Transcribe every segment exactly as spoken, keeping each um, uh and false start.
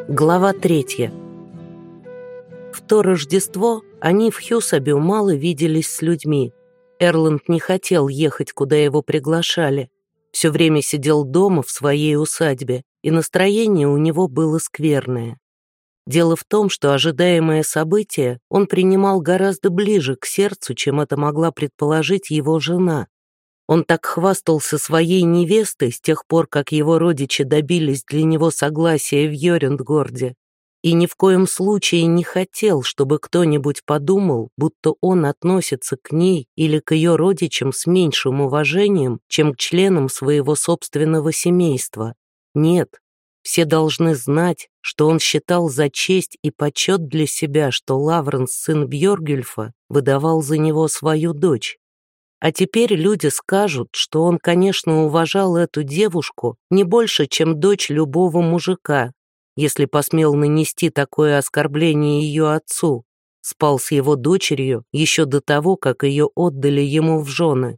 Глава третья. В то Рождество они в Хьюсабе мало виделись с людьми. Эрланд не хотел ехать, куда его приглашали. Все время сидел дома в своей усадьбе, и настроение у него было скверное. Дело в том, что ожидаемое событие он принимал гораздо ближе к сердцу, чем это могла предположить его жена. Он так хвастался своей невестой с тех пор, как его родичи добились для него согласия в Йорюндгорде, и ни в коем случае не хотел, чтобы кто-нибудь подумал, будто он относится к ней или к ее родичам с меньшим уважением, чем к членам своего собственного семейства. Нет, все должны знать, что он считал за честь и почет для себя, что Лавренс, сын Бьоргюльфа, выдавал за него свою дочь. А теперь люди скажут, что он, конечно, уважал эту девушку не больше, чем дочь любого мужика, если посмел нанести такое оскорбление ее отцу, спал с его дочерью еще до того, как ее отдали ему в жены.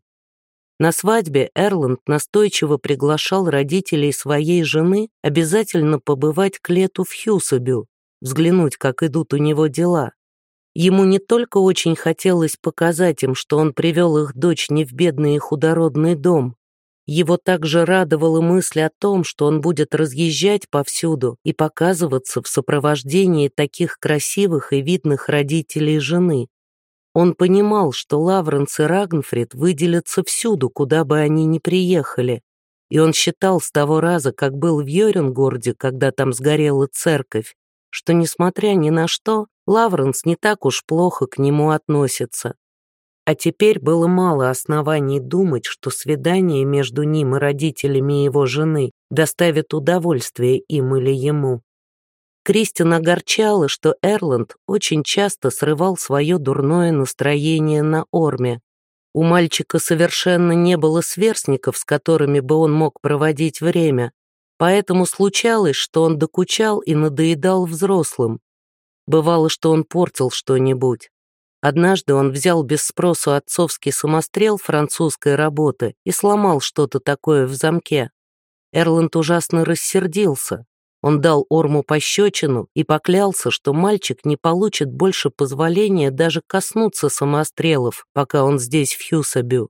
На свадьбе Эрланд настойчиво приглашал родителей своей жены обязательно побывать к лету в Хьюсабю, взглянуть, как идут у него дела. Ему не только очень хотелось показать им, что он привел их дочь не в бедный и худородный дом, его также радовала мысль о том, что он будет разъезжать повсюду и показываться в сопровождении таких красивых и видных родителей жены. Он понимал, что Лавренс и Рагнфрид выделятся всюду, куда бы они ни приехали, и он считал с того раза, как был в Йорюндгорде, когда там сгорела церковь, что, несмотря ни на что, Лавренс не так уж плохо к нему относится. А теперь было мало оснований думать, что свидание между ним и родителями его жены доставит удовольствие им или ему. Кристин огорчала, что Эрланд очень часто срывал свое дурное настроение на Орме. У мальчика совершенно не было сверстников, с которыми бы он мог проводить время, поэтому случалось, что он докучал и надоедал взрослым. Бывало, что он портил что-нибудь. Однажды он взял без спросу отцовский самострел французской работы и сломал что-то такое в замке. Эрланд ужасно рассердился. Он дал Орму пощечину и поклялся, что мальчик не получит больше позволения даже коснуться самострелов, пока он здесь, в Хьюсабю.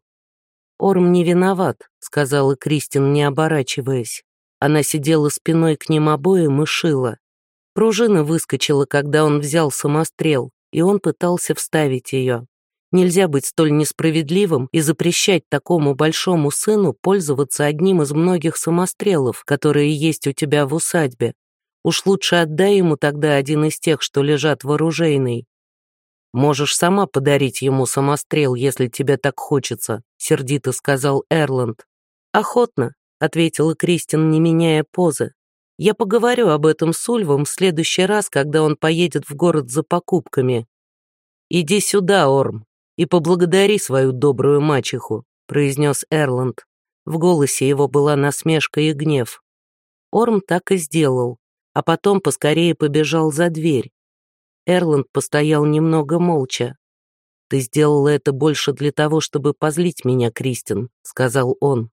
«Орм не виноват», — сказала Кристин, не оборачиваясь. Она сидела спиной к ним обоим и шила. Пружина выскочила, когда он взял самострел, и он пытался вставить ее. Нельзя быть столь несправедливым и запрещать такому большому сыну пользоваться одним из многих самострелов, которые есть у тебя в усадьбе. Уж лучше отдай ему тогда один из тех, что лежат в оружейной. «Можешь сама подарить ему самострел, если тебе так хочется», — сердито сказал Эрланд. «Охотно», — ответила Кристин, не меняя позы. «Я поговорю об этом с Ульвом в следующий раз, когда он поедет в город за покупками». «Иди сюда, Орм, и поблагодари свою добрую мачеху», — произнес Эрланд. В голосе его была насмешка и гнев. Орм так и сделал, а потом поскорее побежал за дверь. Эрланд постоял немного молча. «Ты сделала это больше для того, чтобы позлить меня, Кристин», — сказал он.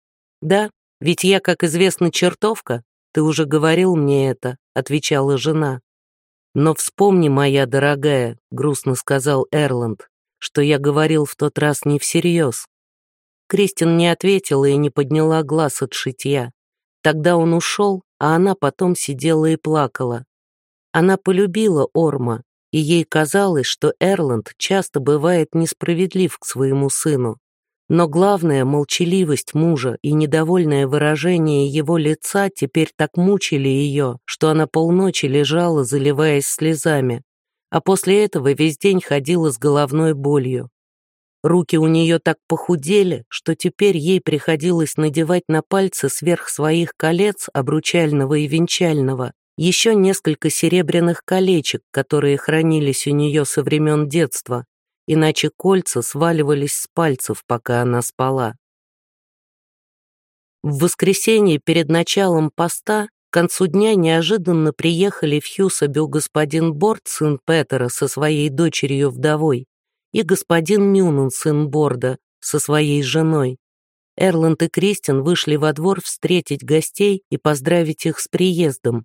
«Да, ведь я, как известно, чертовка. Ты уже говорил мне это», — отвечала жена. «Но вспомни, моя дорогая», — грустно сказал Эрланд, «что я говорил в тот раз не всерьез». Кристин не ответила и не подняла глаз от шитья. Тогда он ушел, а она потом сидела и плакала. Она полюбила Орма, и ей казалось, что Эрланд часто бывает несправедлив к своему сыну. Но главное, молчаливость мужа и недовольное выражение его лица теперь так мучили ее, что она полночи лежала, заливаясь слезами, а после этого весь день ходила с головной болью. Руки у нее так похудели, что теперь ей приходилось надевать на пальцы сверх своих колец, обручального и венчального, еще несколько серебряных колечек, которые хранились у нее со времен детства, иначе кольца сваливались с пальцев, пока она спала. В воскресенье перед началом поста к концу дня неожиданно приехали в Хьюсабю господин Борд, сын Петера, со своей дочерью-вдовой, и господин Мюнен, сын Борда, со своей женой. Эрланд и Кристин вышли во двор встретить гостей и поздравить их с приездом.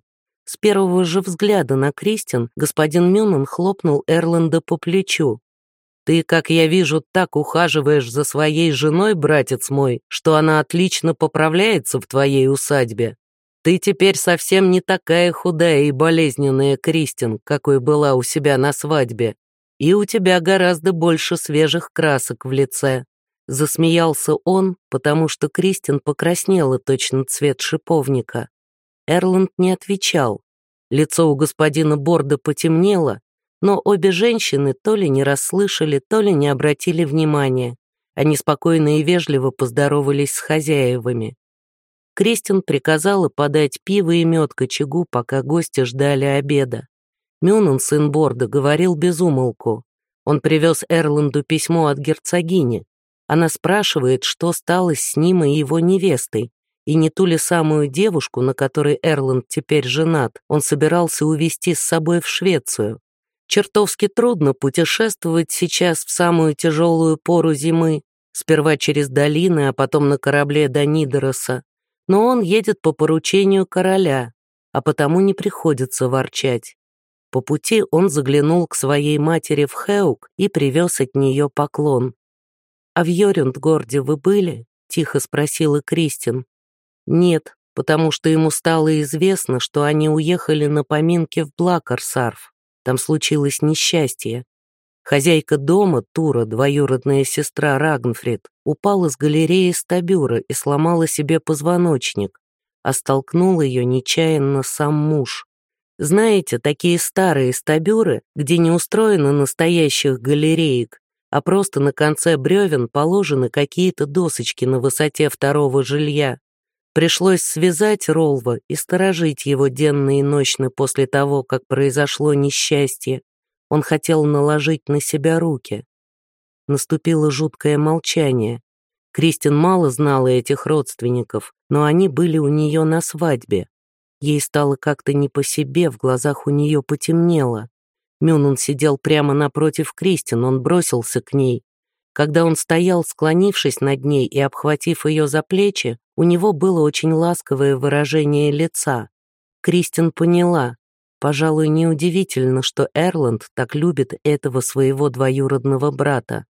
С первого же взгляда на Кристин господин Мюнан хлопнул Эрланда по плечу. «Ты, как я вижу, так ухаживаешь за своей женой, братец мой, что она отлично поправляется в твоей усадьбе. Ты теперь совсем не такая худая и болезненная, Кристин, какой была у себя на свадьбе. И у тебя гораздо больше свежих красок в лице». Засмеялся он, потому что Кристин покраснела точно цвет шиповника. Эрланд не отвечал. Лицо у господина Борда потемнело, но обе женщины то ли не расслышали, то ли не обратили внимания. Они спокойно и вежливо поздоровались с хозяевами. Кристин приказала подать пиво и мед к очагу, пока гости ждали обеда. Мюнан, сын Борда, говорил без умолку. Он привез Эрланду письмо от герцогини. Она спрашивает, что стало с ним и его невестой, и не ту ли самую девушку, на которой Эрланд теперь женат, он собирался увезти с собой в Швецию. Чертовски трудно путешествовать сейчас в самую тяжелую пору зимы, сперва через долины, а потом на корабле до Нидероса. Но он едет по поручению короля, а потому не приходится ворчать. По пути он заглянул к своей матери в Хеук и привез от нее поклон. «А в Йорюндгорде вы были?» — тихо спросила Кристин. «Нет, потому что ему стало известно, что они уехали на поминки в Блакарсарф. Там случилось несчастье. Хозяйка дома, Тура, двоюродная сестра Рагнфрид, упала с галереи стабюра и сломала себе позвоночник, а столкнул ее нечаянно сам муж. Знаете, такие старые стабюры, где не устроено настоящих галереек, а просто на конце бревен положены какие-то досочки на высоте второго жилья. Пришлось связать Ролва и сторожить его денно и ночно после того, как произошло несчастье. Он хотел наложить на себя руки. Наступило жуткое молчание. Кристин мало знала этих родственников, но они были у нее на свадьбе. Ей стало как-то не по себе, в глазах у нее потемнело. Мюнан сидел прямо напротив Кристин, он бросился к ней. Когда он стоял, склонившись над ней и обхватив ее за плечи, у него было очень ласковое выражение лица. Кристин поняла. Пожалуй, неудивительно, что Эрланд так любит этого своего двоюродного брата.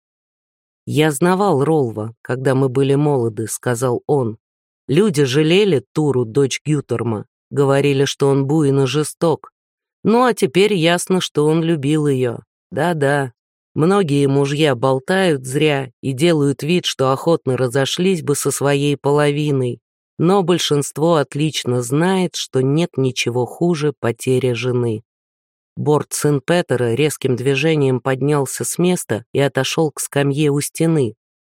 «Я знавал Ролва, когда мы были молоды», — сказал он. «Люди жалели Туру, дочь Гютерма, говорили, что он буйно жесток. Ну, а теперь ясно, что он любил ее. Да-да, многие мужья болтают зря и делают вид, что охотно разошлись бы со своей половиной, но большинство отлично знает, что нет ничего хуже потери жены». Борд, сын Петера, резким движением поднялся с места и отошел к скамье у стены.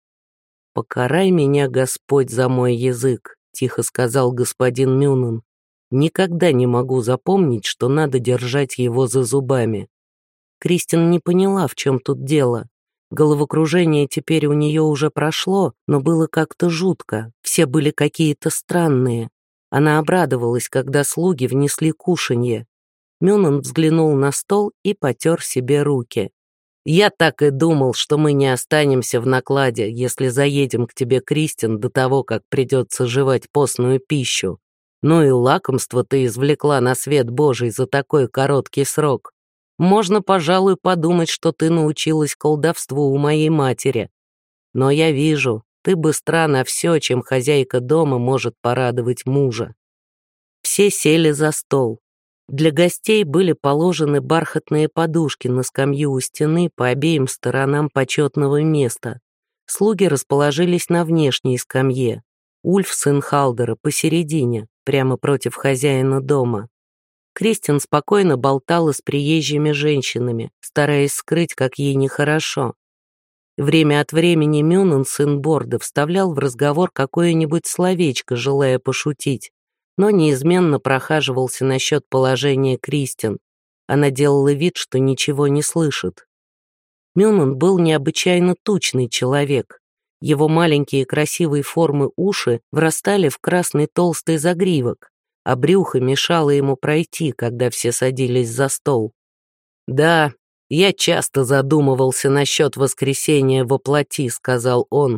«Покарай меня, Господь, за мой язык», — тихо сказал господин Мюнан. «Никогда не могу запомнить, что надо держать его за зубами». Кристин не поняла, в чем тут дело. Головокружение теперь у нее уже прошло, но было как-то жутко, все были какие-то странные. Она обрадовалась, когда слуги внесли кушанье. Мюнан взглянул на стол и потер себе руки. «Я так и думал, что мы не останемся в накладе, если заедем к тебе, Кристин, до того, как придется жевать постную пищу. Ну и лакомство ты извлекла на свет Божий за такой короткий срок. Можно, пожалуй, подумать, что ты научилась колдовству у моей матери. Но я вижу, ты быстра на все, чем хозяйка дома может порадовать мужа». Все сели за стол. Для гостей были положены бархатные подушки на скамью у стены по обеим сторонам почетного места. Слуги расположились на внешней скамье. Ульф, сын Халдера, посередине, прямо против хозяина дома. Кристин спокойно болтала с приезжими женщинами, стараясь скрыть, как ей нехорошо. Время от времени Мюнан, сын Борда, вставлял в разговор какое-нибудь словечко, желая пошутить, но неизменно прохаживался насчет положения Кристин. Она делала вид, что ничего не слышит. Мюнан был необычайно тучный человек. Его маленькие красивой формы уши врастали в красный толстый загривок, а брюхо мешало ему пройти, когда все садились за стол. «Да, я часто задумывался насчет воскресения во плоти», — сказал он.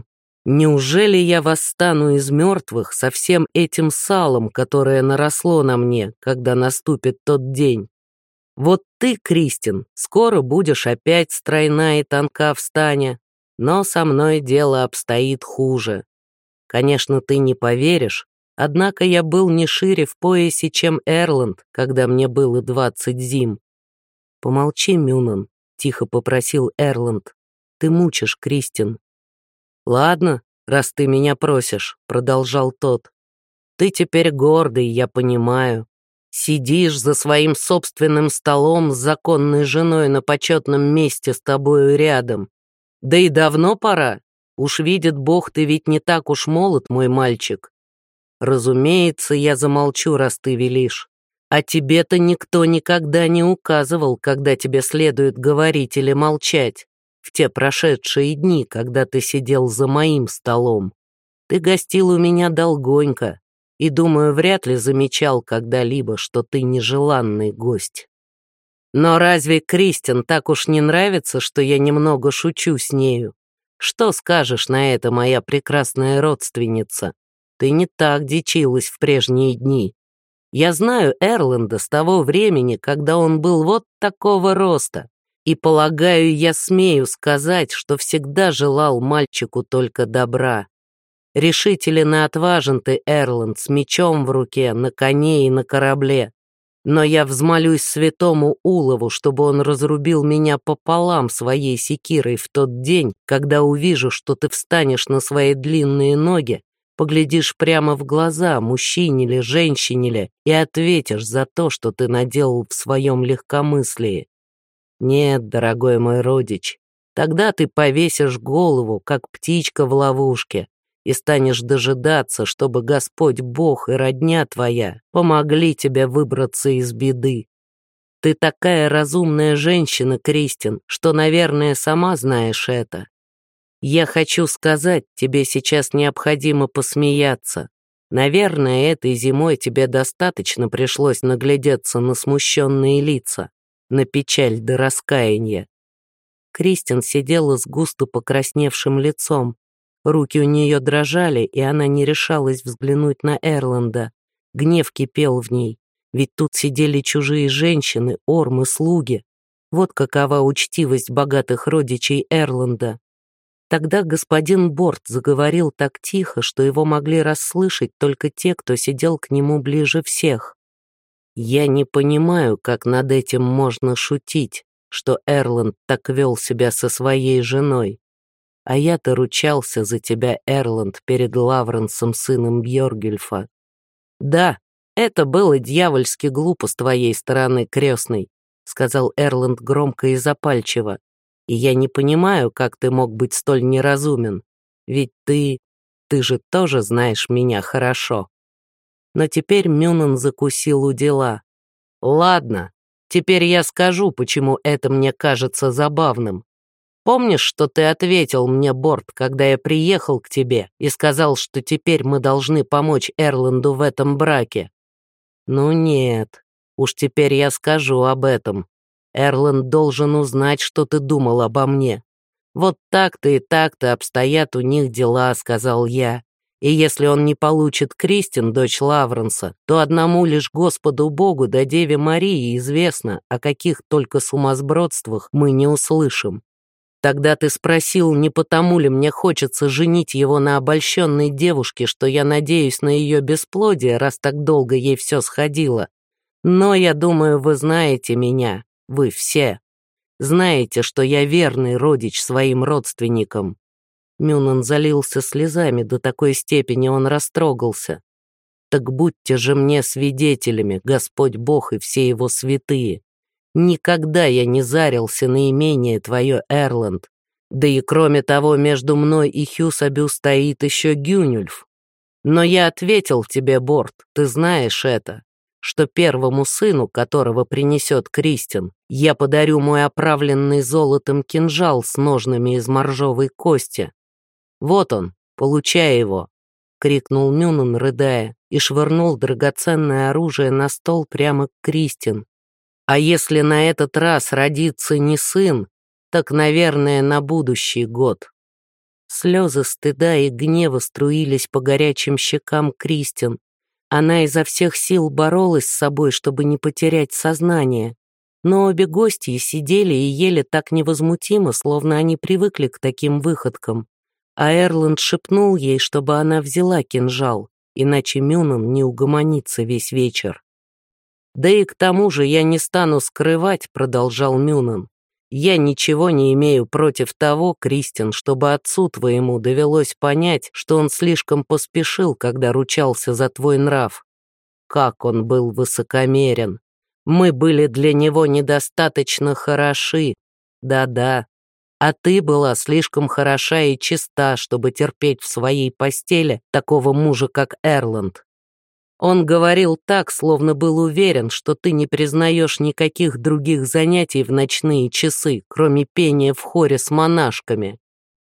Неужели я восстану из мертвых со всем этим салом, которое наросло на мне, когда наступит тот день? Вот ты, Кристин, скоро будешь опять стройна и тонка в стане, но со мной дело обстоит хуже. Конечно, ты не поверишь, однако я был не шире в поясе, чем Эрланд, когда мне было двадцать зим. «Помолчи, Мюнан», — тихо попросил Эрланд. «Ты мучишь, Кристин». «Ладно, раз ты меня просишь», — продолжал тот. «Ты теперь гордый, я понимаю. Сидишь за своим собственным столом с законной женой на почетном месте с тобою рядом. Да и давно пора. Уж видит Бог, ты ведь не так уж молод, мой мальчик. Разумеется, я замолчу, раз ты велишь. А тебе-то никто никогда не указывал, когда тебе следует говорить или молчать. В те прошедшие дни, когда ты сидел за моим столом. Ты гостил у меня долгонько, и, думаю, вряд ли замечал когда-либо, что ты нежеланный гость. Но разве Кристин так уж не нравится, что я немного шучу с нею? Что скажешь на это, моя прекрасная родственница? Ты не так дичилась в прежние дни. Я знаю Эрланда с того времени, когда он был вот такого роста, и, полагаю, я смею сказать, что всегда желал мальчику только добра. Решителен и отважен ты, Эрланд, с мечом в руке, на коне и на корабле. Но я взмолюсь святому Улову, чтобы он разрубил меня пополам своей секирой в тот день, когда увижу, что ты встанешь на свои длинные ноги, поглядишь прямо в глаза, мужчине ли, женщине ли, и ответишь за то, что ты наделал в своем легкомыслии. Нет, дорогой мой родич, тогда ты повесишь голову, как птичка в ловушке, и станешь дожидаться, чтобы Господь Бог и родня твоя помогли тебе выбраться из беды. Ты такая разумная женщина, Кристин, что, наверное, сама знаешь это. Я хочу сказать, тебе сейчас необходимо посмеяться. Наверное, этой зимой тебе достаточно пришлось наглядеться на смущенные лица, на печаль до раскаяния. Кристин сидела с густо покрасневшим лицом. Руки у нее дрожали, и она не решалась взглянуть на Эрланда. Гнев кипел в ней, ведь тут сидели чужие женщины, ормы, слуги. Вот какова учтивость богатых родичей Эрланда. Тогда господин Борт заговорил так тихо, что его могли расслышать только те, кто сидел к нему ближе всех. «Я не понимаю, как над этим можно шутить, что Эрланд так вел себя со своей женой. А я-то ручался за тебя, Эрланд, перед Лавренсом, сыном Бьоргюльфа. Да, это было дьявольски глупо с твоей стороны, крестный», сказал Эрланд громко и запальчиво. «И я не понимаю, как ты мог быть столь неразумен. Ведь ты... ты же тоже знаешь меня хорошо». Но теперь Мюнан закусил у дела. «Ладно, теперь я скажу, почему это мне кажется забавным. Помнишь, что ты ответил мне, Борт, когда я приехал к тебе и сказал, что теперь мы должны помочь Эрланду в этом браке? Ну нет, уж теперь я скажу об этом. Эрланд должен узнать, что ты думал обо мне. Вот так-то и так-то обстоят у них дела, сказал я. И если он не получит Кристин, дочь Лавренса, то одному лишь Господу Богу да Деве Марии известно, о каких только сумасбродствах мы не услышим. Тогда ты спросил, не потому ли мне хочется женить его на обольщенной девушке, что я надеюсь на ее бесплодие, раз так долго ей все сходило. Но я думаю, вы знаете меня, вы все. Знаете, что я верный родич своим родственникам». Мюнан залился слезами, до такой степени он растрогался. «Так будьте же мне свидетелями, Господь Бог и все его святые. Никогда я не зарился на имение твое, Эрланд. Да и кроме того, между мной и Хьюсабю стоит еще Гюнюльф. Но я ответил тебе, Борт, ты знаешь это, что первому сыну, которого принесет Кристин, я подарю мой оправленный золотом кинжал с ножнами из моржовой кости. Вот он, получай его», — крикнул Мюнан, рыдая, и швырнул драгоценное оружие на стол прямо к Кристин. «А если на этот раз родится не сын, так, наверное, на будущий год». Слезы стыда и гнева струились по горячим щекам Кристин. Она изо всех сил боролась с собой, чтобы не потерять сознание. Но обе гостьи сидели и ели так невозмутимо, словно они привыкли к таким выходкам. А Эрланд шепнул ей, чтобы она взяла кинжал, иначе Мюнан не угомонится весь вечер. «Да и к тому же я не стану скрывать», — продолжал Мюнан. «Я ничего не имею против того, Кристин, чтобы отцу твоему довелось понять, что он слишком поспешил, когда ручался за твой нрав. Как он был высокомерен! Мы были для него недостаточно хороши. Да-да. А ты была слишком хороша и чиста, чтобы терпеть в своей постели такого мужа, как Эрланд. Он говорил так, словно был уверен, что ты не признаешь никаких других занятий в ночные часы, кроме пения в хоре с монашками.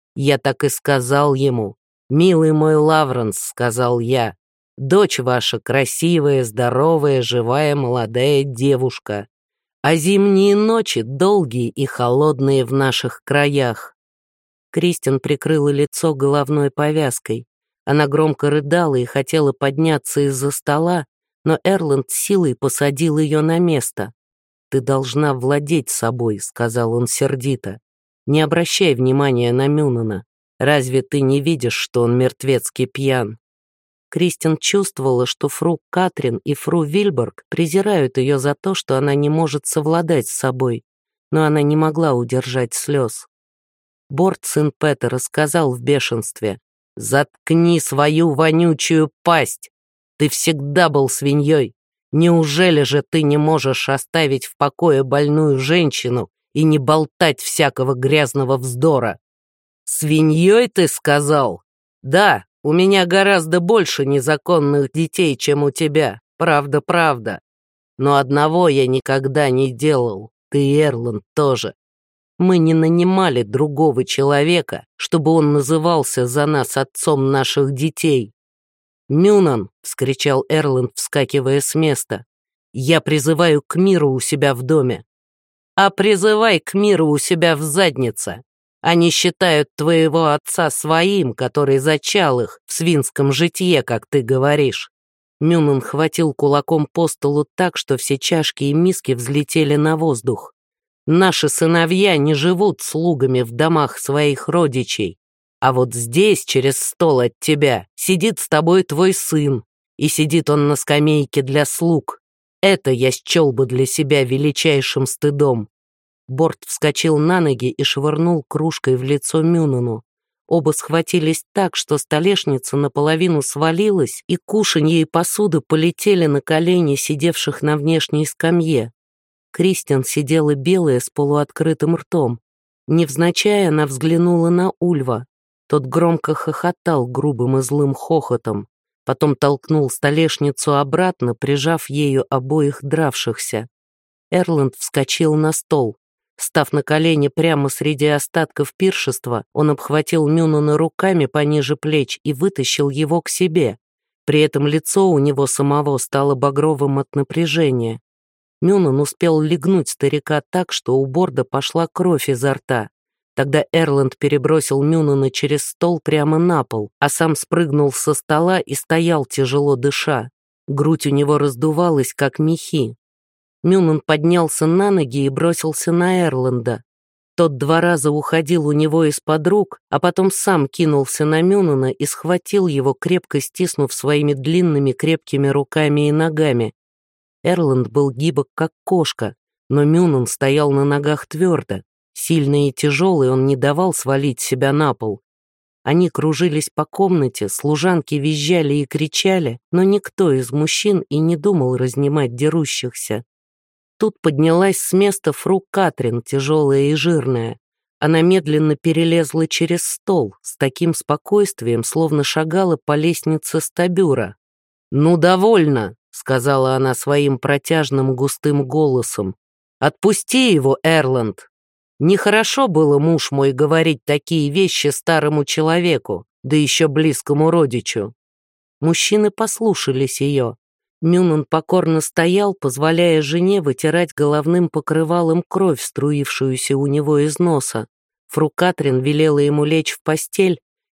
Я так и сказал ему. «Милый мой Лавренс», — сказал я, — «дочь ваша красивая, здоровая, живая, молодая девушка, а зимние ночи долгие и холодные в наших краях». Кристин прикрыла лицо головной повязкой. Она громко рыдала и хотела подняться из-за стола, но Эрланд силой посадил ее на место. «Ты должна владеть собой», — сказал он сердито. «Не обращай внимания на Мюнана. Разве ты не видишь, что он мертвецки пьян?» Кристин чувствовала, что фру Катрин и фру Вильборг презирают ее за то, что она не может совладать с собой, но она не могла удержать слез. Борт, сын Петера, сказал в бешенстве: «Заткни свою вонючую пасть! Ты всегда был свиньей! Неужели же ты не можешь оставить в покое больную женщину и не болтать всякого грязного вздора?» «Свиньей, ты сказал? Да, у меня гораздо больше незаконных детей, чем у тебя, правда-правда. Но одного я никогда не делал, ты и Эрланд тоже. Мы не нанимали другого человека, чтобы он назывался за нас отцом наших детей». «Мюнан!» — вскричал Эрланд, вскакивая с места. «Я призываю к миру у себя в доме». «А призывай к миру у себя в заднице. Они считают твоего отца своим, который зачал их в свинском житье, как ты говоришь». Мюнан хватил кулаком по столу так, что все чашки и миски взлетели на воздух. «Наши сыновья не живут слугами в домах своих родичей. А вот здесь, через стол от тебя, сидит с тобой твой сын, и сидит он на скамейке для слуг. Это я счел бы для себя величайшим стыдом». Борт вскочил на ноги и швырнул кружкой в лицо Мюнану. Оба схватились так, что столешница наполовину свалилась, и кушанье и посуда полетели на колени сидевших на внешней скамье. Кристин сидела белая с полуоткрытым ртом. Невзначай она взглянула на Ульва. Тот громко хохотал грубым и злым хохотом. Потом толкнул столешницу обратно, прижав ею обоих дравшихся. Эрланд вскочил на стол. Став на колени прямо среди остатков пиршества, он обхватил Мюнана руками пониже плеч и вытащил его к себе. При этом лицо у него самого стало багровым от напряжения. Мюнан успел легнуть старика так, что у Борда пошла кровь изо рта. Тогда Эрланд перебросил Мюнана через стол прямо на пол, а сам спрыгнул со стола и стоял, тяжело дыша. Грудь у него раздувалась, как мехи. Мюнан поднялся на ноги и бросился на Эрланда. Тот два раза уходил у него из-под рук, а потом сам кинулся на Мюнана и схватил его, крепко стиснув своими длинными крепкими руками и ногами. Эрланд был гибок, как кошка, но Мюнан стоял на ногах твердо. Сильный и тяжелый, он не давал свалить себя на пол. Они кружились по комнате, служанки визжали и кричали, но никто из мужчин и не думал разнимать дерущихся. Тут поднялась с места фру Катрин, тяжелая и жирная. Она медленно перелезла через стол, с таким спокойствием, словно шагала по лестнице стабюра. «Ну, довольно», — сказала она своим протяжным густым голосом. «Отпусти его, Эрланд. Нехорошо было, муж мой, говорить такие вещи старому человеку, да еще близкому родичу». Мужчины послушались ее. Мюнан покорно стоял, позволяя жене вытирать головным покрывалом кровь, струившуюся у него из носа. Фру Катрин велела ему лечь в постель,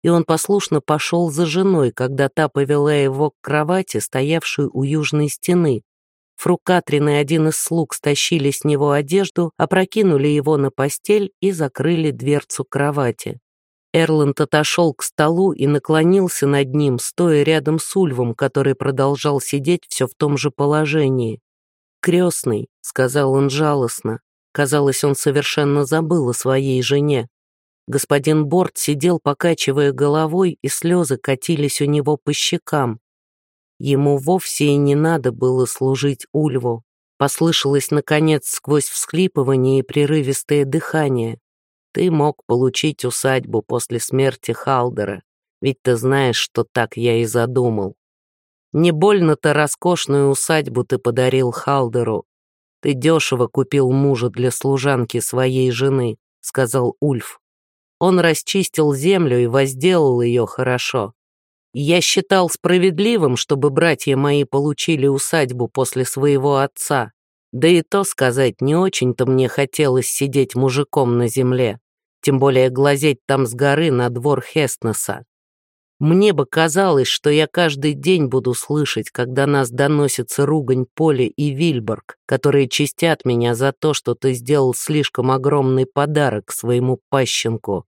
и он послушно пошел за женой, когда та повела его к кровати, стоявшей у южной стены. Фру Катрин и один из слуг стащили с него одежду, опрокинули его на постель и закрыли дверцу кровати. Эрланд отошел к столу и наклонился над ним, стоя рядом с Ульфом, который продолжал сидеть все в том же положении. «Крестный», — сказал он жалостно. Казалось, он совершенно забыл о своей жене. Господин Борт сидел, покачивая головой, и слезы катились у него по щекам. Ему вовсе и не надо было служить Ульву. Послышалось, наконец, сквозь всхлипывание и прерывистое дыхание. Ты мог получить усадьбу после смерти Халдера, ведь ты знаешь, что так я и задумал. Не больно-то роскошную усадьбу ты подарил Халдеру. Ты дешево купил мужа для служанки своей жены, сказал Ульф. Он расчистил землю и возделал ее хорошо. Я считал справедливым, чтобы братья мои получили усадьбу после своего отца. Да и то сказать, не очень-то мне хотелось сидеть мужиком на земле, тем более глазеть там с горы на двор Хестнеса. Мне бы казалось, что я каждый день буду слышать, когда нас доносится ругань Поли и Вильборг, которые чистят меня за то, что ты сделал слишком огромный подарок своему пащенку.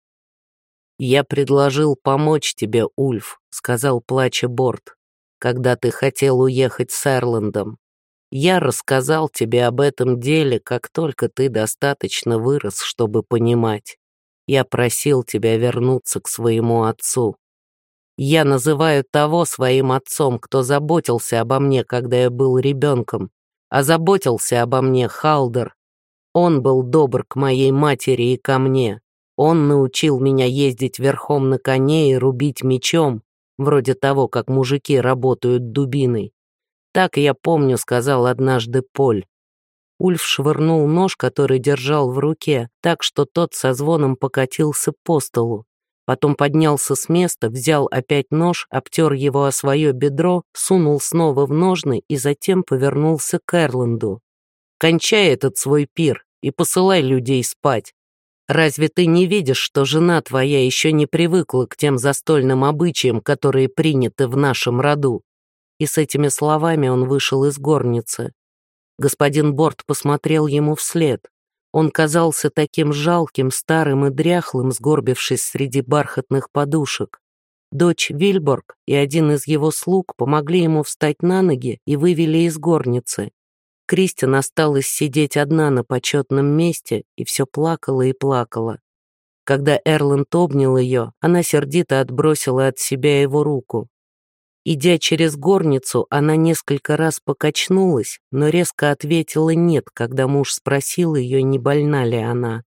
«Я предложил помочь тебе, Ульф», — сказал плача Борт, «когда ты хотел уехать с Эрландом. Я рассказал тебе об этом деле, как только ты достаточно вырос, чтобы понимать. Я просил тебя вернуться к своему отцу. Я называю того своим отцом, кто заботился обо мне, когда я был ребенком, а заботился обо мне Халдер. Он был добр к моей матери и ко мне. Он научил меня ездить верхом на коне и рубить мечом, вроде того, как мужики работают дубиной. Так, я помню, сказал однажды Поль. Ульф швырнул нож, который держал в руке, так что тот со звоном покатился по столу. Потом поднялся с места, взял опять нож, обтер его о свое бедро, сунул снова в ножны и затем повернулся к Эрланду. «Кончай этот свой пир и посылай людей спать. Разве ты не видишь, что жена твоя еще не привыкла к тем застольным обычаям, которые приняты в нашем роду?» И с этими словами он вышел из горницы. Господин Борт посмотрел ему вслед. Он казался таким жалким, старым и дряхлым, сгорбившись среди бархатных подушек. Дочь Вильборг и один из его слуг помогли ему встать на ноги и вывели из горницы. Кристин осталась сидеть одна на почетном месте и все плакала и плакала. Когда Эрланд обнял ее, она сердито отбросила от себя его руку. Идя через горницу, она несколько раз покачнулась, но резко ответила «нет», когда муж спросил ее, не больна ли она.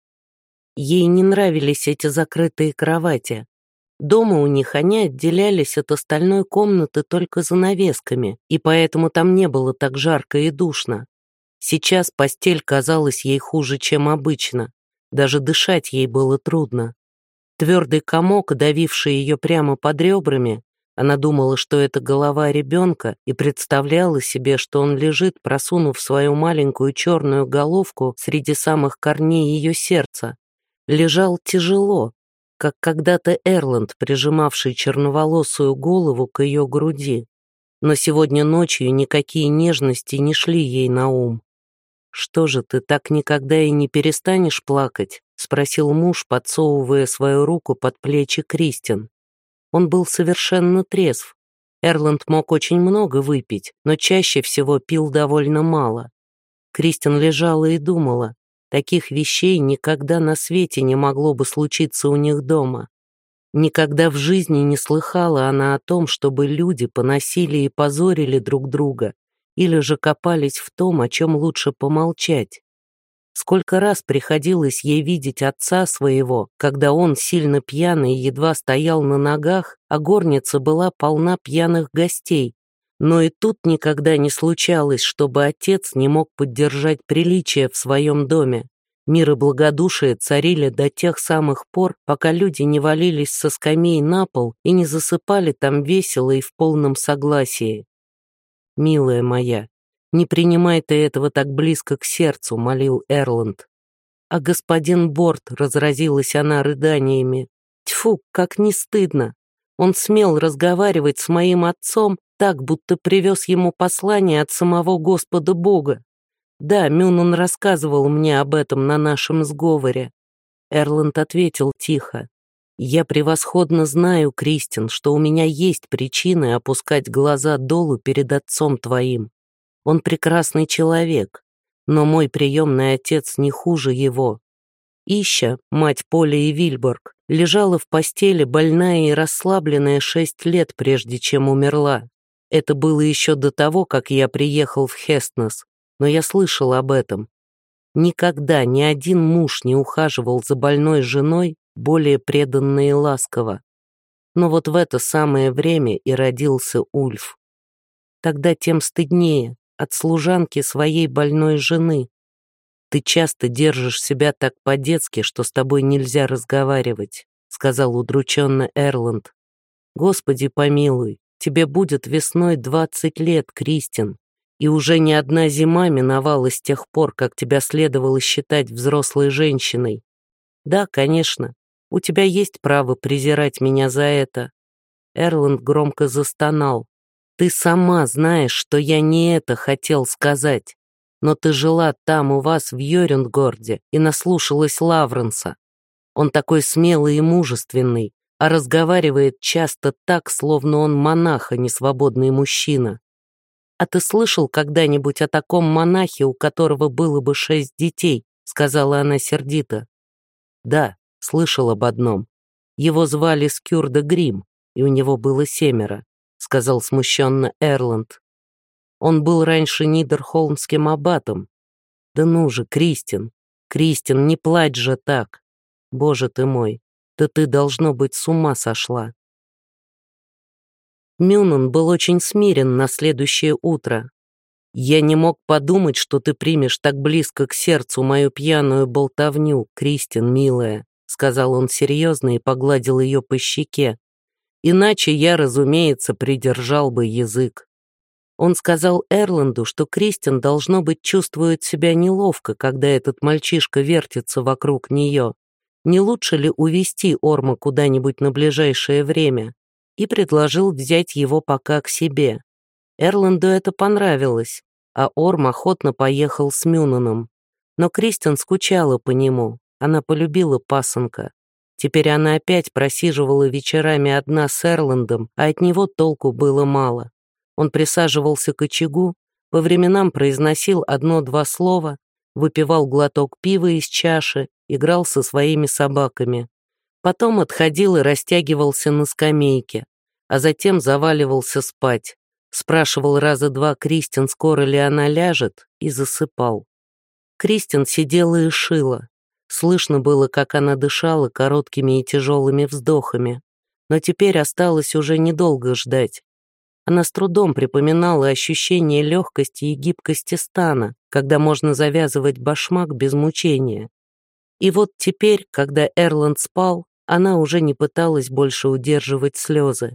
Ей не нравились эти закрытые кровати. Дома у них они отделялись от остальной комнаты только занавесками, и поэтому там не было так жарко и душно. Сейчас постель казалась ей хуже, чем обычно. Даже дышать ей было трудно. Твердый комок, давивший ее прямо под ребрами, она думала, что это голова ребенка, и представляла себе, что он лежит, просунув свою маленькую черную головку среди самых корней ее сердца. Лежал тяжело, как когда-то Эрланд, прижимавший черноволосую голову к ее груди. Но сегодня ночью никакие нежности не шли ей на ум. «Что же, ты так никогда и не перестанешь плакать?» — спросил муж, подсовывая свою руку под плечи Кристин. Он был совершенно трезв. Эрланд мог очень много выпить, но чаще всего пил довольно мало. Кристин лежала и думала, таких вещей никогда на свете не могло бы случиться у них дома. Никогда в жизни не слыхала она о том, чтобы люди поносили и позорили друг друга, или же копались в том, о чем лучше помолчать. Сколько раз приходилось ей видеть отца своего, когда он, сильно пьяный, едва стоял на ногах, а горница была полна пьяных гостей. Но и тут никогда не случалось, чтобы отец не мог поддержать приличие в своем доме. Мир и благодушие царили до тех самых пор, пока люди не валились со скамей на пол и не засыпали там весело и в полном согласии. «Милая моя, не принимай ты этого так близко к сердцу», — молил Эрланд. «А господин Борт», — разразилась она рыданиями, — Тьфу, как не стыдно. Он смел разговаривать с моим отцом так, будто привез ему послание от самого Господа Бога. Да, Мюнун рассказывал мне об этом на нашем сговоре. Эрланд ответил тихо. «Я превосходно знаю, Кристин, что у меня есть причины опускать глаза долу перед отцом твоим. Он прекрасный человек, но мой приемный отец не хуже его». Ища, мать Поля и Вильборг, лежала в постели больная и расслабленная шесть лет, прежде чем умерла. Это было еще до того, как я приехал в Хестнес, но я слышал об этом. Никогда ни один муж не ухаживал за больной женой более преданно и ласково. Но вот в это самое время и родился Ульф. Тогда тем стыднее от служанки своей больной жены. «Ты часто держишь себя так по-детски, что с тобой нельзя разговаривать», сказал удрученно Эрланд. «Господи помилуй, тебе будет весной двадцать лет, Кристин, и уже не одна зима миновала с тех пор, как тебя следовало считать взрослой женщиной. Да, конечно, у тебя есть право презирать меня за это». Эрланд громко застонал. «Ты сама знаешь, что я не это хотел сказать. Но ты жила там у вас в Йорюнгорде и наслушалась Лавренса. Он такой смелый и мужественный, а разговаривает часто так, словно он монах, а не свободный мужчина. А ты слышал когда-нибудь о таком монахе, у которого было бы шесть детей?» сказала она сердито. «Да, слышал об одном. Его звали Скюрда Грим, и у него было семеро», сказал смущенно Эрланд. «Он был раньше нидерхолмским аббатом». «Да ну же, Кристин, Кристин, не плачь же так. Боже ты мой, да ты, должно быть, с ума сошла». Мюнун был очень смирен на следующее утро. «Я не мог подумать, что ты примешь так близко к сердцу мою пьяную болтовню, Кристин, милая», сказал он серьезно и погладил ее по щеке. «Иначе я, разумеется, придержал бы язык». Он сказал Эрланду, что Кристин, должно быть, чувствует себя неловко, когда этот мальчишка вертится вокруг нее. Не лучше ли увести Орма куда-нибудь на ближайшее время? И предложил взять его пока к себе. Эрланду это понравилось, а Орм охотно поехал с Мюнуном. Но Кристин скучала по нему, она полюбила пасынка. Теперь она опять просиживала вечерами одна с Эрландом, а от него толку было мало. Он присаживался к очагу, по временам произносил одно-два слова, выпивал глоток пива из чаши, играл со своими собаками. Потом отходил и растягивался на скамейке, а затем заваливался спать. Спрашивал раза два Кристин, скоро ли она ляжет, и засыпал. Кристин сидела и шила. Слышно было, как она дышала короткими и тяжелыми вздохами. Но теперь осталось уже недолго ждать. Она с трудом припоминала ощущение легкости и гибкости стана, когда можно завязывать башмак без мучения. И вот теперь, когда Эрланд спал, она уже не пыталась больше удерживать слезы.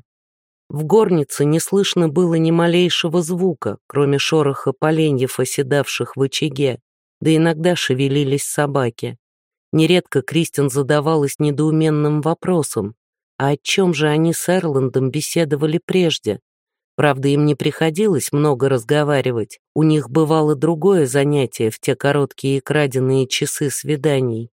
В горнице не слышно было ни малейшего звука, кроме шороха поленьев, оседавших в очаге, да иногда шевелились собаки. Нередко Кристин задавалась недоуменным вопросом, а о чем же они с Эрландом беседовали прежде? Правда, им не приходилось много разговаривать, у них бывало другое занятие в те короткие краденые часы свиданий.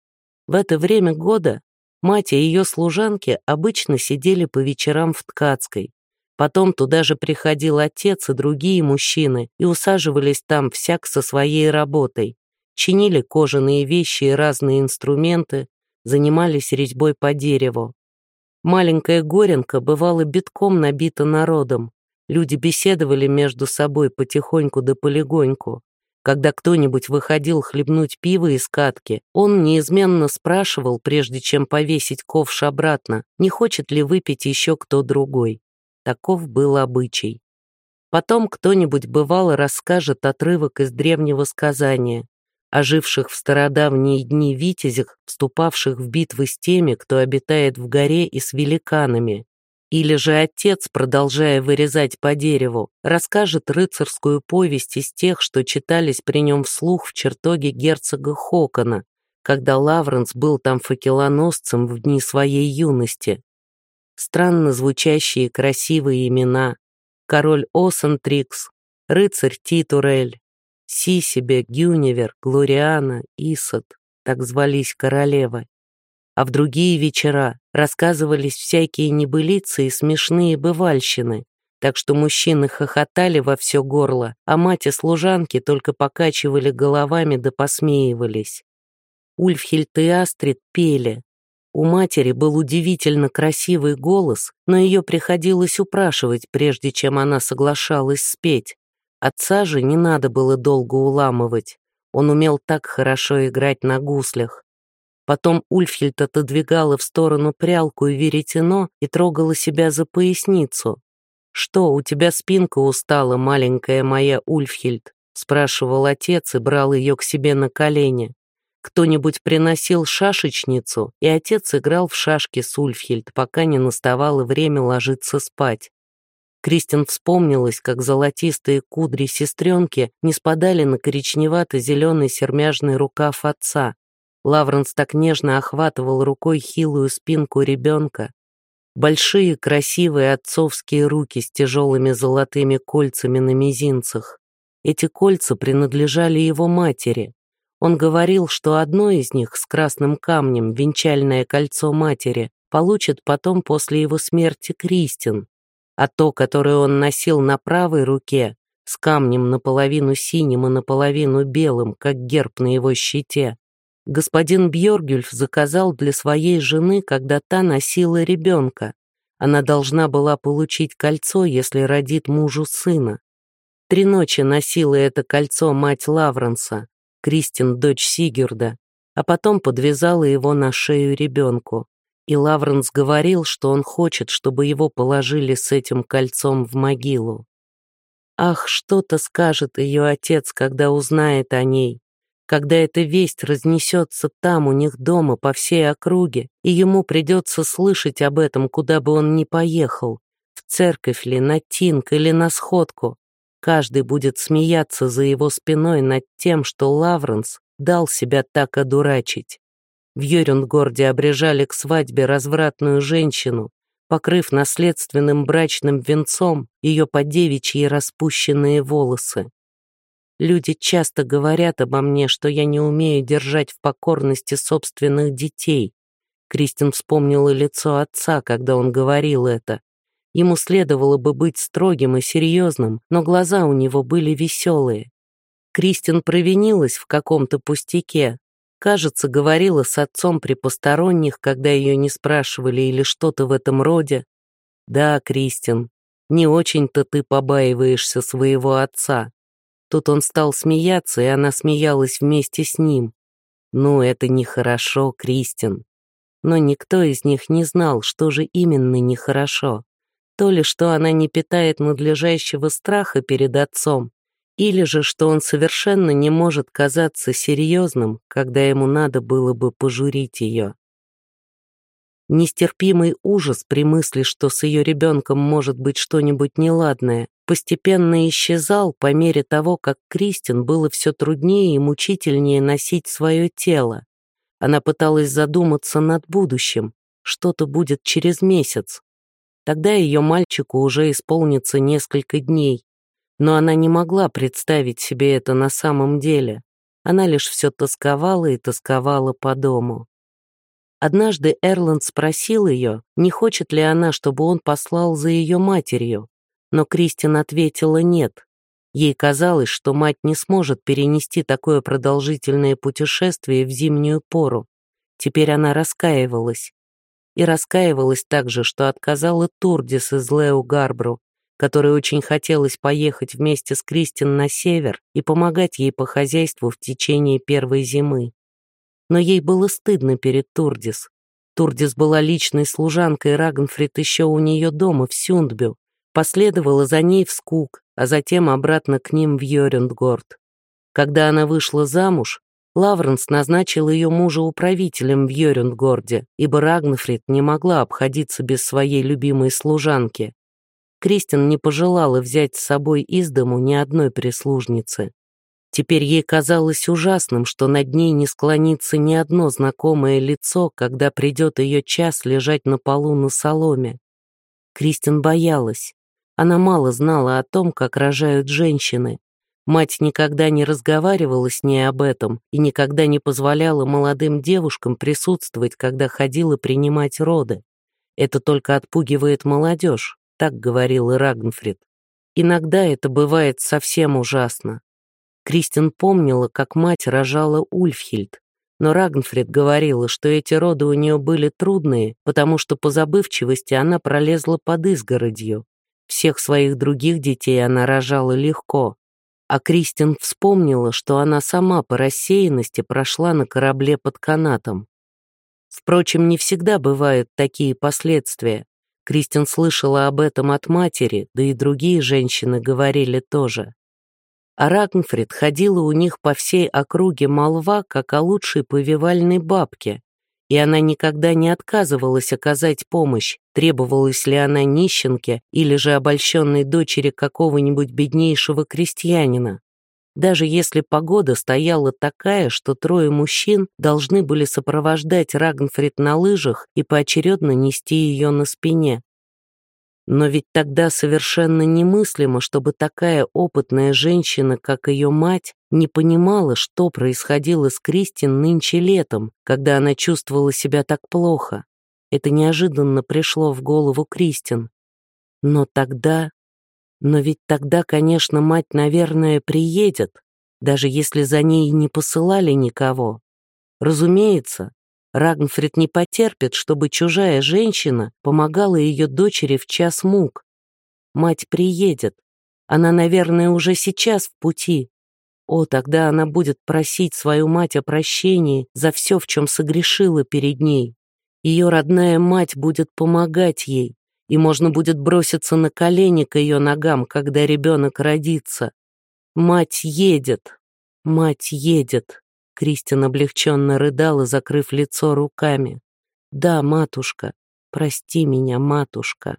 В это время года мать и ее служанки обычно сидели по вечерам в ткацкой. Потом туда же приходил отец и другие мужчины и усаживались там всяк со своей работой, чинили кожаные вещи и разные инструменты, занимались резьбой по дереву. Маленькая горенка бывала битком набита народом. Люди беседовали между собой потихоньку да полегоньку. Когда кто-нибудь выходил хлебнуть пиво из катки, он неизменно спрашивал, прежде чем повесить ковш обратно, не хочет ли выпить еще кто другой. Таков был обычай. Потом кто-нибудь бывало расскажет отрывок из древнего сказания о живших в стародавние дни витязях, вступавших в битвы с теми, кто обитает в горе, и с великанами. Или же отец, продолжая вырезать по дереву, расскажет рыцарскую повесть из тех, что читались при нем вслух в чертоге герцога Хокона, когда Лавренс был там факелоносцем в дни своей юности. Странно звучащие красивые имена: король Осентрикс, рыцарь Титурель, Сисибе, Гюнивер, Глориана, Исад, так звались королевы. А в другие вечера рассказывались всякие небылицы и смешные бывальщины, так что мужчины хохотали во все горло, а мать и служанки только покачивали головами да посмеивались. Ульфхильд и Астрид пели. У матери был удивительно красивый голос, но ее приходилось упрашивать, прежде чем она соглашалась спеть. Отца же не надо было долго уламывать. Он умел так хорошо играть на гуслях. Потом Ульфхильд отодвигала в сторону прялку и веретено и трогала себя за поясницу. «Что, у тебя спинка устала, маленькая моя Ульфхильд?» — спрашивал отец и брал ее к себе на колени. Кто-нибудь приносил шашечницу, и отец играл в шашки с Ульфхильд, пока не наставало время ложиться спать. Кристин вспомнилась, как золотистые кудри сестренки не спадали на коричневато-зеленый сермяжный рукав отца. Лавренс так нежно охватывал рукой хилую спинку ребенка. Большие красивые отцовские руки с тяжелыми золотыми кольцами на мизинцах. Эти кольца принадлежали его матери. Он говорил, что одно из них с красным камнем, венчальное кольцо матери, получит потом после его смерти Кристин, а то, которое он носил на правой руке, с камнем наполовину синим и наполовину белым, как герб на его щите, господин Бьоргюльф заказал для своей жены, когда та носила ребенка. Она должна была получить кольцо, если родит мужу сына. Три ночи носила это кольцо мать Лавренса, Кристин, дочь Сигюрда, а потом подвязала его на шею ребенку. И Лавренс говорил, что он хочет, чтобы его положили с этим кольцом в могилу. Ах, что-то скажет ее отец, когда узнает о ней, когда эта весть разнесется там, у них дома, по всей округе, и ему придется слышать об этом, куда бы он ни поехал, в церковь ли, на тинг или на сходку. Каждый будет смеяться за его спиной над тем, что Лавренс дал себя так одурачить. В Йорюндгорде обрежали к свадьбе развратную женщину, покрыв наследственным брачным венцом ее подевичьи распущенные волосы. Люди часто говорят обо мне, что я не умею держать в покорности собственных детей. Кристин вспомнила лицо отца, когда он говорил это. Ему следовало бы быть строгим и серьезным, но глаза у него были веселые. Кристин провинилась в каком-то пустяке. Кажется, говорила с отцом при посторонних, когда ее не спрашивали или что-то в этом роде. Да, Кристин, не очень-то ты побаиваешься своего отца. Тут он стал смеяться, и она смеялась вместе с ним. Ну, это нехорошо, Кристин. Но никто из них не знал, что же именно нехорошо. То ли, что она не питает надлежащего страха перед отцом, или же, что он совершенно не может казаться серьезным, когда ему надо было бы пожурить ее. Нестерпимый ужас при мысли, что с ее ребенком может быть что-нибудь неладное, постепенно исчезал по мере того, как Кристин было все труднее и мучительнее носить свое тело. Она пыталась задуматься над будущим, что-то будет через месяц. Тогда ее мальчику уже исполнится несколько дней, но она не могла представить себе это на самом деле. Она лишь все тосковала и тосковала по дому. Однажды Эрланд спросил ее, не хочет ли она, чтобы он послал за ее матерью, но Кристин ответила нет. Ей казалось, что мать не сможет перенести такое продолжительное путешествие в зимнюю пору. Теперь она раскаивалась. И раскаивалась также, что отказала Турдис из Лео-Гарбру, которой очень хотелось поехать вместе с Кристин на север и помогать ей по хозяйству в течение первой зимы. Но ей было стыдно перед Турдис. Турдис была личной служанкой Рагнфрид еще у нее дома в Сюндбю, последовала за ней в Скук, а затем обратно к ним в Йорюндгорд. Когда она вышла замуж, Лавренс назначил ее мужа управителем в Йорюндгорде, ибо Рагнфрид не могла обходиться без своей любимой служанки. Кристин не пожелала взять с собой из дому ни одной прислужницы. Теперь ей казалось ужасным, что над ней не склонится ни одно знакомое лицо, когда придет ее час лежать на полу на соломе. Кристин боялась. Она мало знала о том, как рожают женщины. Мать никогда не разговаривала с ней об этом и никогда не позволяла молодым девушкам присутствовать, когда ходила принимать роды. «Это только отпугивает молодежь», — так говорил и Рагнфрид. Иногда это бывает совсем ужасно. Кристин помнила, как мать рожала Ульфхильд, но Рагнфрид говорила, что эти роды у нее были трудные, потому что по забывчивости она пролезла под изгородью. Всех своих других детей она рожала легко. А Кристин вспомнила, что она сама по рассеянности прошла на корабле под канатом. Впрочем, не всегда бывают такие последствия. Кристин слышала об этом от матери, да и другие женщины говорили тоже. А Рагнфрид ходила у них по всей округе молва, как о лучшей повивальной бабке, и она никогда не отказывалась оказать помощь, требовалась ли она нищенке или же обольщенной дочери какого-нибудь беднейшего крестьянина. Даже если погода стояла такая, что трое мужчин должны были сопровождать Рагнфрид на лыжах и поочередно нести ее на спине. Но ведь тогда совершенно немыслимо, чтобы такая опытная женщина, как ее мать, не понимала, что происходило с Кристин нынче летом, когда она чувствовала себя так плохо. Это неожиданно пришло в голову Кристин. Но тогда... Но ведь тогда, конечно, мать, наверное, приедет, даже если за ней не посылали никого. Разумеется, Рагнфрид не потерпит, чтобы чужая женщина помогала ее дочери в час мук. Мать приедет. Она, наверное, уже сейчас в пути. О, тогда она будет просить свою мать о прощении за все, в чем согрешила перед ней. Ее родная мать будет помогать ей, и можно будет броситься на колени к ее ногам, когда ребенок родится. Мать едет. Мать едет. Кристин облегченно рыдала, закрыв лицо руками. «Да, матушка, прости меня, матушка».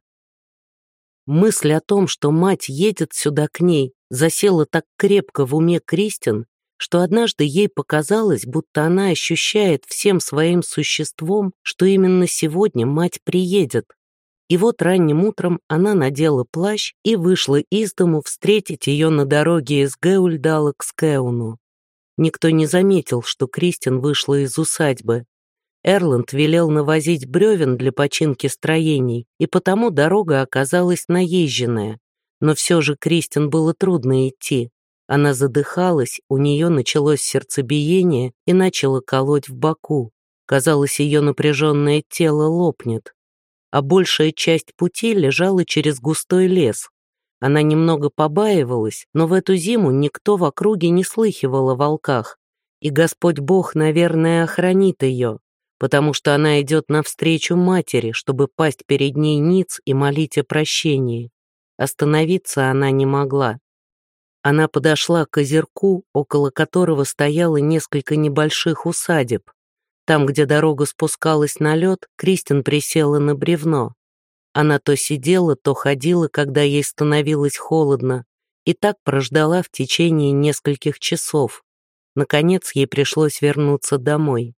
Мысль о том, что мать едет сюда к ней, засела так крепко в уме Кристин, что однажды ей показалось, будто она ощущает всем своим существом, что именно сегодня мать приедет. И вот ранним утром она надела плащ и вышла из дому встретить ее на дороге из Геульдала к Скеуну. Никто не заметил, что Кристин вышла из усадьбы. Эрланд велел навозить бревен для починки строений, и потому дорога оказалась наезженная. Но все же Кристин было трудно идти. Она задыхалась, у нее началось сердцебиение и начало колоть в боку. Казалось, ее напряженное тело лопнет. А большая часть пути лежала через густой лес. Она немного побаивалась, но в эту зиму никто в округе не слыхивал о волках, и Господь Бог, наверное, охранит ее, потому что она идет навстречу матери, чтобы пасть перед ней ниц и молить о прощении. Остановиться она не могла. Она подошла к озерку, около которого стояло несколько небольших усадеб. Там, где дорога спускалась на лед, Кристин присела на бревно. Она то сидела, то ходила, когда ей становилось холодно, и так прождала в течение нескольких часов. Наконец ей пришлось вернуться домой.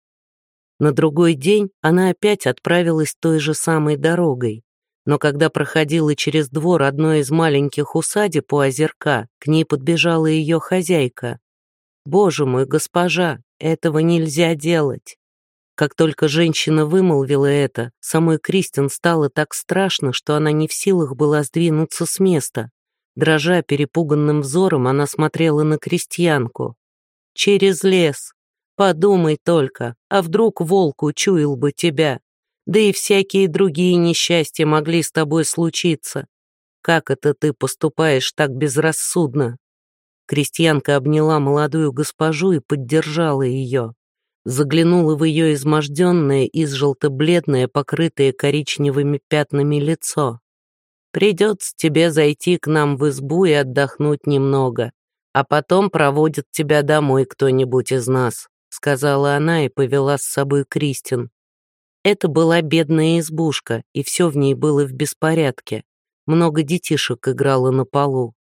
На другой день она опять отправилась той же самой дорогой, но когда проходила через двор одной из маленьких усадеб у озерка, к ней подбежала ее хозяйка. «Боже мой, госпожа, этого нельзя делать!» Как только женщина вымолвила это, самой Кристин стало так страшно, что она не в силах была сдвинуться с места. Дрожа перепуганным взором, она смотрела на крестьянку. «Через лес. Подумай только, а вдруг волк учуял бы тебя? Да и всякие другие несчастья могли с тобой случиться. Как это ты поступаешь так безрассудно?» Крестьянка обняла молодую госпожу и поддержала ее. Заглянула в ее изможденное, изжелто-бледное, покрытое коричневыми пятнами лицо. «Придется тебе зайти к нам в избу и отдохнуть немного, а потом проводит тебя домой кто-нибудь из нас», сказала она и повела с собой Кристин. Это была бедная избушка, и все в ней было в беспорядке. Много детишек играло на полу.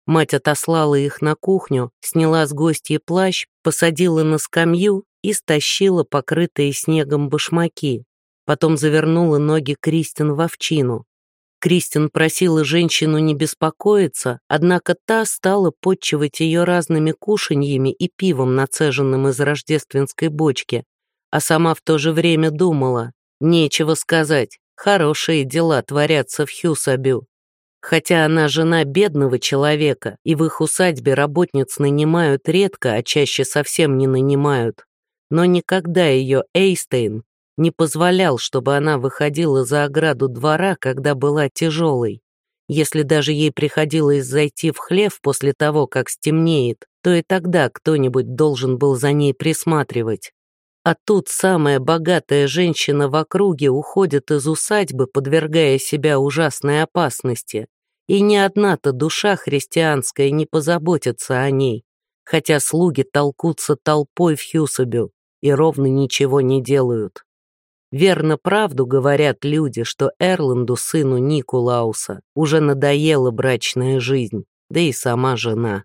Мать отослала их на кухню, сняла с гостья плащ, посадила на скамью и стащила покрытые снегом башмаки. Потом завернула ноги Кристин в овчину. Кристин просила женщину не беспокоиться, однако та стала подчивать ее разными кушаньями и пивом, нацеженным из рождественской бочки, а сама в то же время думала: нечего сказать, хорошие дела творятся в Хьюсабю. Хотя она жена бедного человека, и в их усадьбе работниц нанимают редко, а чаще совсем не нанимают, но никогда ее Эйстейн не позволял, чтобы она выходила за ограду двора, когда была тяжелой. Если даже ей приходилось зайти в хлев после того, как стемнеет, то и тогда кто-нибудь должен был за ней присматривать. А тут самая богатая женщина в округе уходит из усадьбы, подвергая себя ужасной опасности. И ни одна-то душа христианская не позаботится о ней, хотя слуги толкутся толпой в Хьюсабю и ровно ничего не делают. Верно, правду говорят люди, что Эрланду, сыну Никулауса, уже надоела брачная жизнь, да и сама жена.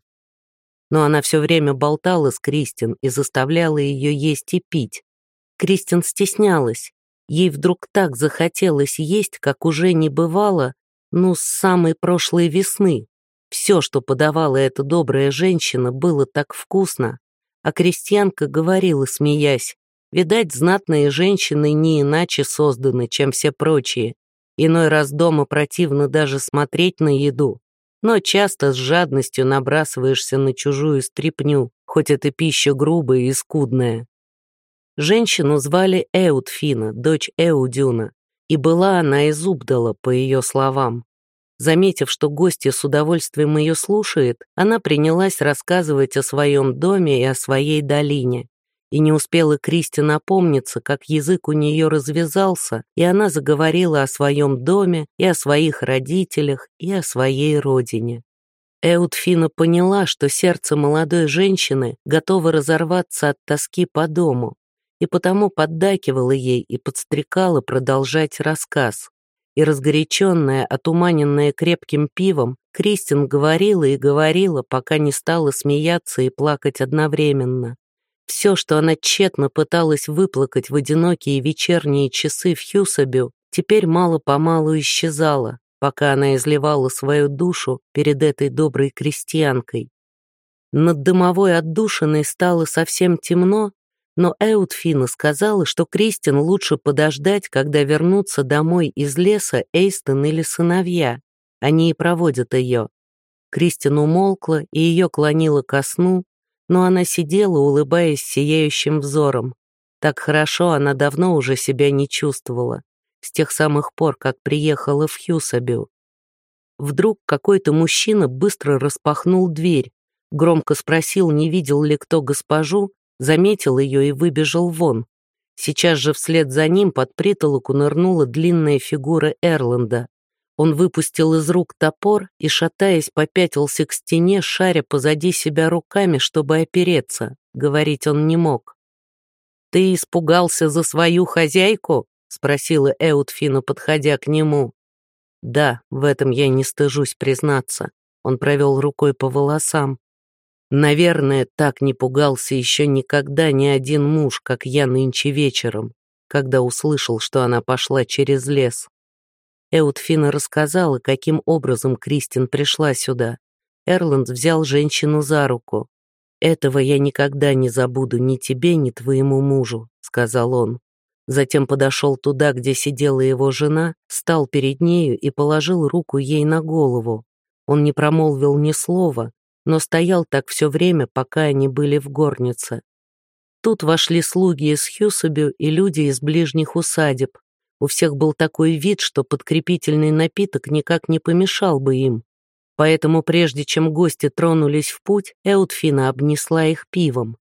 Но она все время болтала с Кристин и заставляла ее есть и пить. Кристин стеснялась. Ей вдруг так захотелось есть, как уже не бывало, ну, с самой прошлой весны. Все, что подавала эта добрая женщина, было так вкусно. А крестьянка говорила, смеясь: видать, знатные женщины не иначе созданы, чем все прочие. Иной раз дома противно даже смотреть на еду, но часто с жадностью набрасываешься на чужую стряпню, хоть эта пища грубая и скудная. Женщину звали Эутфина, дочь Эудюна, и была она из Убдала, по ее словам. Заметив, что гостья с удовольствием ее слушает, она принялась рассказывать о своем доме и о своей долине. И не успела Кристин опомниться, как язык у нее развязался, и она заговорила о своем доме, и о своих родителях, и о своей родине. Эутфина поняла, что сердце молодой женщины готово разорваться от тоски по дому, и потому поддакивала ей и подстрекала продолжать рассказ. И разгоряченная, отуманенная крепким пивом, Кристин говорила и говорила, пока не стала смеяться и плакать одновременно. Все, что она тщетно пыталась выплакать в одинокие вечерние часы в Хьюсабю, теперь мало-помалу исчезало, пока она изливала свою душу перед этой доброй крестьянкой. Над дымовой отдушиной стало совсем темно, но Эутфина сказала, что Кристин лучше подождать, когда вернутся домой из леса Эйстон или сыновья. Они и проводят ее. Кристин умолкла, и ее клонило ко сну, но она сидела, улыбаясь сияющим взором. Так хорошо она давно уже себя не чувствовала, с тех самых пор, как приехала в Хьюсабю. Вдруг какой-то мужчина быстро распахнул дверь, громко спросил, не видел ли кто госпожу, заметил ее и выбежал вон. Сейчас же вслед за ним под притолоку нырнула длинная фигура Эрланда. Он выпустил из рук топор и, шатаясь, попятился к стене, шаря позади себя руками, чтобы опереться. Говорить он не мог. «Ты испугался за свою хозяйку?» — спросила Эутфина, подходя к нему. «Да, в этом я не стыжусь признаться». Он провел рукой по волосам. «Наверное, так не пугался еще никогда ни один муж, как я нынче вечером, когда услышал, что она пошла через лес». Эутфина рассказала, каким образом Кристин пришла сюда. Эрланд взял женщину за руку. «Этого я никогда не забуду ни тебе, ни твоему мужу», — сказал он. Затем подошел туда, где сидела его жена, стал перед нею и положил руку ей на голову. Он не промолвил ни слова, но стоял так все время, пока они были в горнице. Тут вошли слуги из Хьюсабю и люди из ближних усадеб. У всех был такой вид, что подкрепительный напиток никак не помешал бы им. Поэтому прежде чем гости тронулись в путь, Эутфина обнесла их пивом.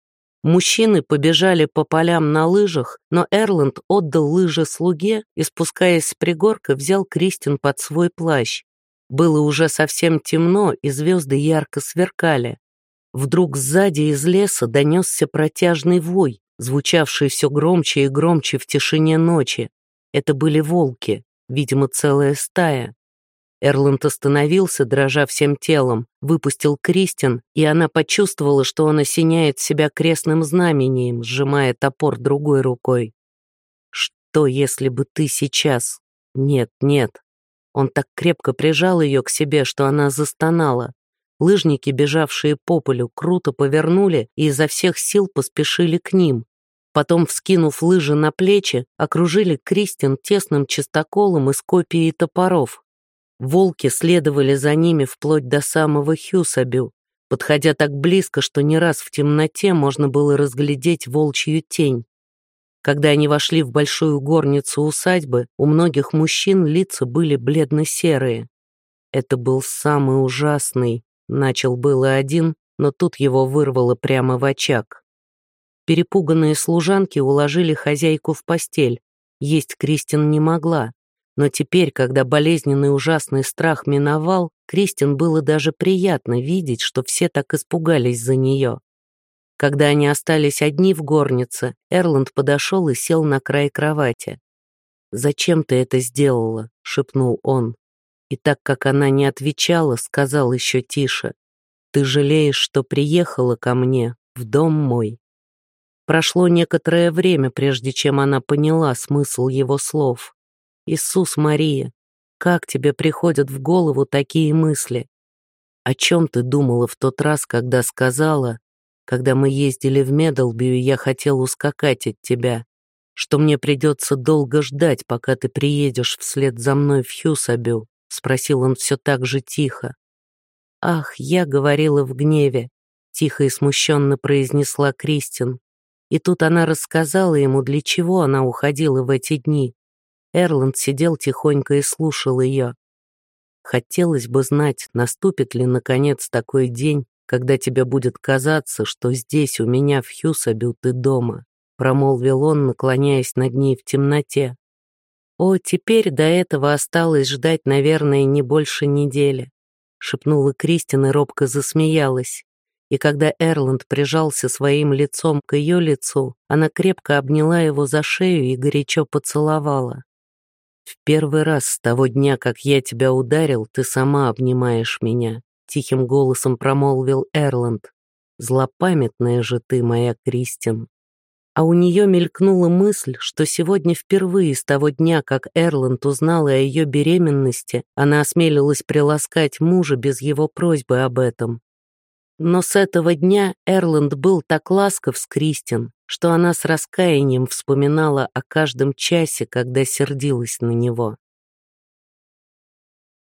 Мужчины побежали по полям на лыжах, но Эрланд отдал лыжи слуге и, спускаясь с пригорка, взял Кристин под свой плащ. Было уже совсем темно, и звезды ярко сверкали. Вдруг сзади из леса донесся протяжный вой, звучавший все громче и громче в тишине ночи. Это были волки, видимо, целая стая. Эрланд остановился, дрожа всем телом, выпустил Кристин, и она почувствовала, что он осеняет себя крестным знамением, сжимая топор другой рукой. «Что, если бы ты сейчас...» «Нет, нет». Он так крепко прижал ее к себе, что она застонала. Лыжники, бежавшие по полю, круто повернули и изо всех сил поспешили к ним. Потом, вскинув лыжи на плечи, окружили Кристин тесным чистоколом из копий и топоров. Волки следовали за ними вплоть до самого Хьюсабю, подходя так близко, что не раз в темноте можно было разглядеть волчью тень. Когда они вошли в большую горницу усадьбы, у многих мужчин лица были бледно-серые. Это был самый ужасный, начал было один, но тут его вырвало прямо в очаг. Перепуганные служанки уложили хозяйку в постель. Есть Кристин не могла. Но теперь, когда болезненный ужасный страх миновал, Кристин было даже приятно видеть, что все так испугались за нее. Когда они остались одни в горнице, Эрланд подошел и сел на край кровати. «Зачем ты это сделала?» — шепнул он. И так как она не отвечала, сказал еще тише: «Ты жалеешь, что приехала ко мне в дом мой». Прошло некоторое время, прежде чем она поняла смысл его слов. «Иисус Мария, как тебе приходят в голову такие мысли? О чем ты думала в тот раз, когда сказала, когда мы ездили в Медалби, и я хотел ускакать от тебя, что мне придется долго ждать, пока ты приедешь вслед за мной в Хьюсабю?» — спросил он все так же тихо. «Ах, я говорила в гневе», — тихо и смущенно произнесла Кристин. И тут она рассказала ему, для чего она уходила в эти дни. Эрланд сидел тихонько и слушал ее. «Хотелось бы знать, наступит ли, наконец, такой день, когда тебе будет казаться, что здесь, у меня в Хьюсабю, ты дома», промолвил он, наклоняясь над ней в темноте. «О, теперь до этого осталось ждать, наверное, не больше недели», шепнула Кристин и робко засмеялась. И когда Эрланд прижался своим лицом к ее лицу, она крепко обняла его за шею и горячо поцеловала. «В первый раз с того дня, как я тебя ударил, ты сама обнимаешь меня», — тихим голосом промолвил Эрланд. «Злопамятная же ты, моя Кристин». А у нее мелькнула мысль, что сегодня впервые с того дня, как Эрланд узнала о ее беременности, она осмелилась приласкать мужа без его просьбы об этом. Но с этого дня Эрланд был так ласков с Кристин, что она с раскаянием вспоминала о каждом часе, когда сердилась на него.